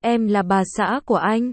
em là bà xã của anh.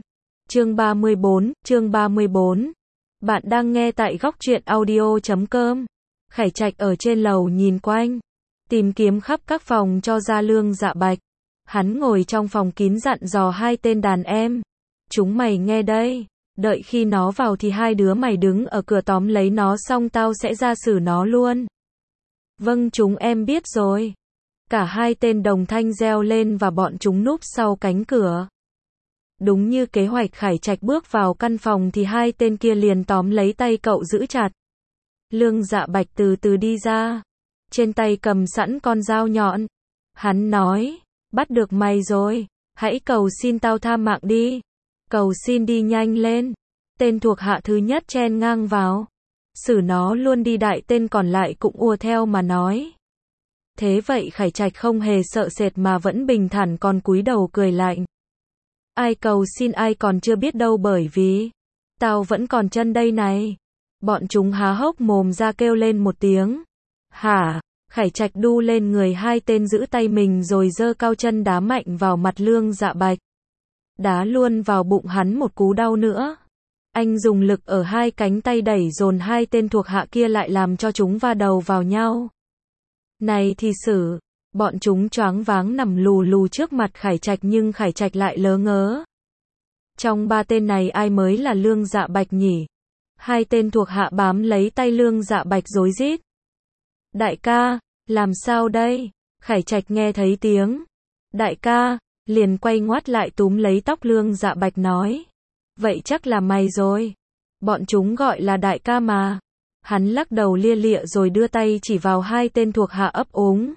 Chương 34. Bạn đang nghe tại góc truyện audio.com. Khải Trạch ở trên lầu nhìn quanh, tìm kiếm khắp các phòng cho ra Lương Dạ Bạch. Hắn ngồi trong phòng kín dặn dò hai tên đàn em. Chúng mày nghe đây, đợi khi nó vào thì hai đứa mày đứng ở cửa tóm lấy nó xong tao sẽ ra xử nó luôn. Vâng chúng em biết rồi. Cả hai tên đồng thanh reo lên và bọn chúng núp sau cánh cửa. Đúng như kế hoạch, Khải Trạch bước vào căn phòng thì hai tên kia liền tóm lấy tay cậu giữ chặt. Lương Dạ Bạch từ từ đi ra, trên tay cầm sẵn con dao nhọn. Hắn nói, bắt được mày rồi, hãy cầu xin tao tha mạng đi. Cầu xin đi nhanh lên. Tên thuộc hạ thứ nhất chen ngang vào. Xử nó luôn đi. Đại tên còn lại cũng ùa theo mà nói. Thế vậy Khải Trạch không hề sợ sệt mà vẫn bình thản còn cúi đầu cười lạnh. Ai cầu xin ai còn chưa biết đâu, bởi vì tao vẫn còn chân đây này. Bọn chúng há hốc mồm ra kêu lên một tiếng. Hả? Khải Trạch đu lên người hai tên giữ tay mình rồi giơ cao chân đá mạnh vào mặt Lương Dạ Bạch. Đá luôn vào bụng hắn một cú đau nữa. Anh dùng lực ở hai cánh tay đẩy dồn hai tên thuộc hạ kia lại làm cho chúng va đầu vào nhau. Này thì xử. Bọn chúng choáng váng nằm lù lù trước mặt Khải Trạch nhưng Khải Trạch lại lớ ngớ. Trong ba tên này ai mới là Lương Dạ Bạch nhỉ? Hai tên thuộc hạ bám lấy tay Lương Dạ Bạch rối rít. Đại ca, làm sao đây? Khải Trạch nghe thấy tiếng đại ca, liền quay ngoắt lại túm lấy tóc Lương Dạ Bạch nói. Vậy chắc là mày rồi. Bọn chúng gọi là đại ca mà. Hắn lắc đầu lia lịa rồi đưa tay chỉ vào hai tên thuộc hạ ấp úng.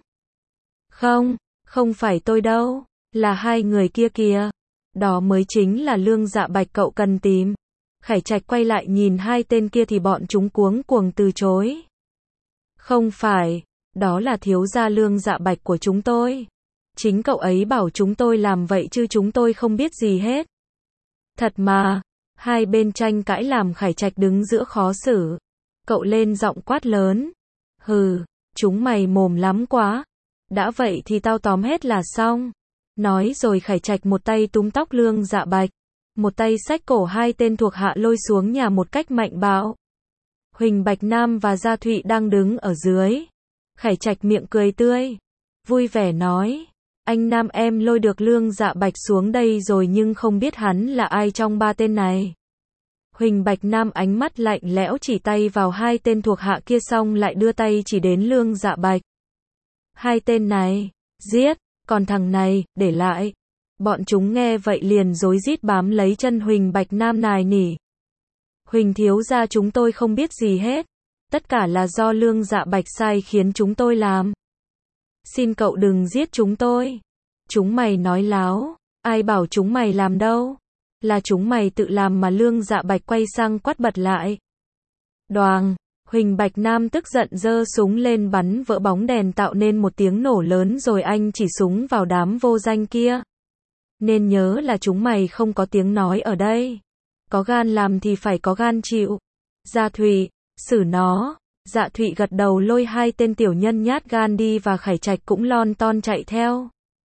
Không phải tôi đâu, là hai người kia kìa. Đó mới chính là Lương Dạ Bạch cậu cần tìm. Khải Trạch quay lại nhìn hai tên kia thì bọn chúng cuống cuồng từ chối. Không phải, đó là thiếu gia Lương Dạ Bạch của chúng tôi. Chính cậu ấy bảo chúng tôi làm vậy chứ chúng tôi không biết gì hết. Thật mà. Hai bên tranh cãi làm Khải Trạch đứng giữa khó xử. Cậu lên giọng quát lớn. Hừ, chúng mày mồm lắm quá. Đã vậy thì tao tóm hết là xong. Nói rồi Khải Trạch một tay túm tóc Lương Dạ Bạch, một tay xách cổ hai tên thuộc hạ lôi xuống nhà một cách mạnh bạo. Huỳnh Bạch Nam và Gia Thụy đang đứng ở dưới. Khải Trạch miệng cười tươi, vui vẻ nói. Anh Nam em lôi được Lương Dạ Bạch xuống đây rồi nhưng không biết hắn là ai trong ba tên này. Huỳnh Bạch Nam ánh mắt lạnh lẽo chỉ tay vào hai tên thuộc hạ kia xong lại đưa tay chỉ đến Lương Dạ Bạch. Hai tên này, giết, còn thằng này, để lại. Bọn chúng nghe vậy liền rối rít bám lấy chân Huỳnh Bạch Nam nài nỉ. Huỳnh thiếu gia chúng tôi không biết gì hết. Tất cả là do Lương Dạ Bạch sai khiến chúng tôi làm. Xin cậu đừng giết chúng tôi. Chúng mày nói láo, ai bảo chúng mày làm đâu. Là chúng mày tự làm mà. Lương Dạ Bạch quay sang quát bật lại. Đoàng. Huỳnh Bạch Nam tức giận giơ súng lên bắn vỡ bóng đèn tạo nên một tiếng nổ lớn rồi anh chỉ súng vào đám vô danh kia. Nên nhớ là chúng mày không có tiếng nói ở đây. Có gan làm thì phải có gan chịu. Gia Thụy, xử nó. Dạ Thụy gật đầu lôi hai tên tiểu nhân nhát gan đi và Khải Trạch cũng lon ton chạy theo.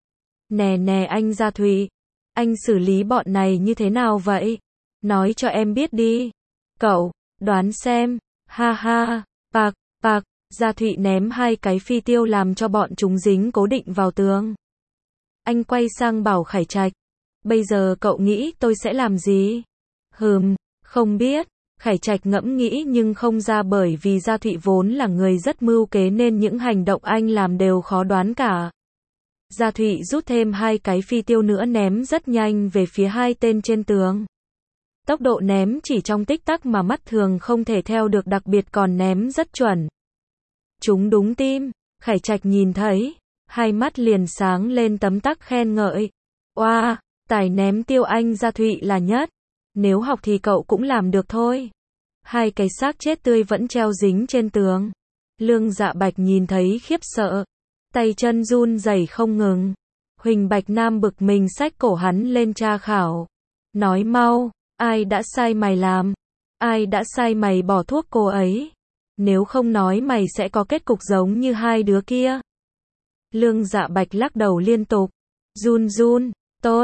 Nè anh Gia Thụy, anh xử lý bọn này như thế nào vậy? Nói cho em biết đi. Cậu, đoán xem. Ha ha, bạc, Gia Thụy ném hai cái phi tiêu làm cho bọn chúng dính cố định vào tường. Anh quay sang bảo Khải Trạch. Bây giờ cậu nghĩ tôi sẽ làm gì? Không biết. Khải Trạch ngẫm nghĩ nhưng không ra bởi vì Gia Thụy vốn là người rất mưu kế nên những hành động anh làm đều khó đoán cả. Gia Thụy rút thêm hai cái phi tiêu nữa ném rất nhanh về phía hai tên trên tường. Tốc độ ném chỉ trong tích tắc mà mắt thường không thể theo được, đặc biệt còn ném rất chuẩn. Chúng đúng tim. Khải Trạch nhìn thấy, hai mắt liền sáng lên tấm tắc khen ngợi. Oa, tài ném tiêu anh Gia Thụy là nhất. Nếu học thì cậu cũng làm được thôi. Hai cái xác chết tươi vẫn treo dính trên tường. Lương Dạ Bạch nhìn thấy khiếp sợ, tay chân run rẩy không ngừng. Huỳnh Bạch Nam bực mình xách cổ hắn lên tra khảo. Nói mau, ai đã sai mày làm? Ai đã sai mày bỏ thuốc cô ấy? Nếu không nói mày sẽ có kết cục giống như hai đứa kia. Lương Dạ Bạch lắc đầu liên tục. Run, tôi,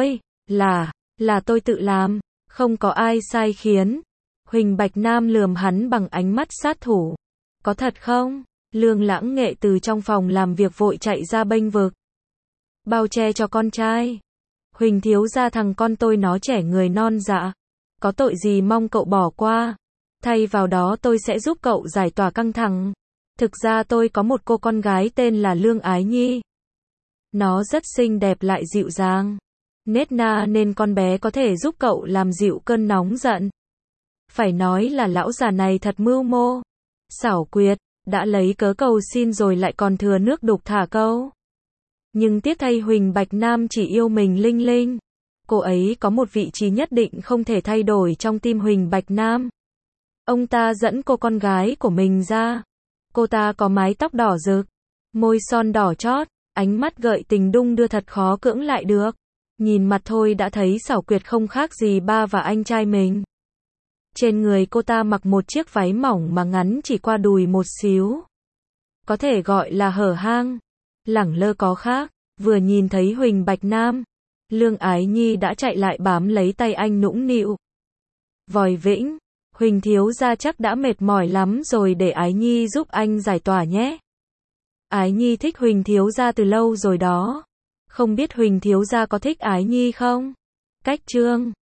Là tôi tự làm, không có ai sai khiến. Huỳnh Bạch Nam lườm hắn bằng ánh mắt sát thủ. Có thật không? Lương Lãng Nghệ từ trong phòng làm việc vội chạy ra bênh vực. Bao che cho con trai. Huỳnh thiếu gia, thằng con tôi nó trẻ người non dạ. Có tội gì mong cậu bỏ qua. Thay vào đó tôi sẽ giúp cậu giải tỏa căng thẳng. Thực ra tôi có một cô con gái tên là Lương Ái Nhi. Nó rất xinh đẹp lại dịu dàng. Nết na nên con bé có thể giúp cậu làm dịu cơn nóng giận. Phải nói là lão già này thật mưu mô. Xảo quyệt, đã lấy cớ cầu xin rồi lại còn thừa nước đục thả câu. Nhưng tiếc thay Huỳnh Bạch Nam chỉ yêu mình Linh Linh. Cô ấy có một vị trí nhất định không thể thay đổi trong tim Huỳnh Bạch Nam. Ông ta dẫn cô con gái của mình ra. Cô ta có mái tóc đỏ rực, môi son đỏ chót, ánh mắt gợi tình đung đưa thật khó cưỡng lại được. Nhìn mặt thôi đã thấy xảo quyệt không khác gì ba và anh trai mình. Trên người cô ta mặc một chiếc váy mỏng mà ngắn chỉ qua đùi một xíu. Có thể gọi là hở hang. Lẳng lơ có khác. Vừa nhìn thấy Huỳnh Bạch Nam, Lương Ái Nhi đã chạy lại bám lấy tay anh nũng nịu. Vòi Vĩnh, Huỳnh thiếu gia chắc đã mệt mỏi lắm rồi, để Ái Nhi giúp anh giải tỏa nhé. Ái Nhi thích Huỳnh thiếu gia từ lâu rồi đó. Không biết Huỳnh thiếu gia có thích Ái Nhi không? Cách chương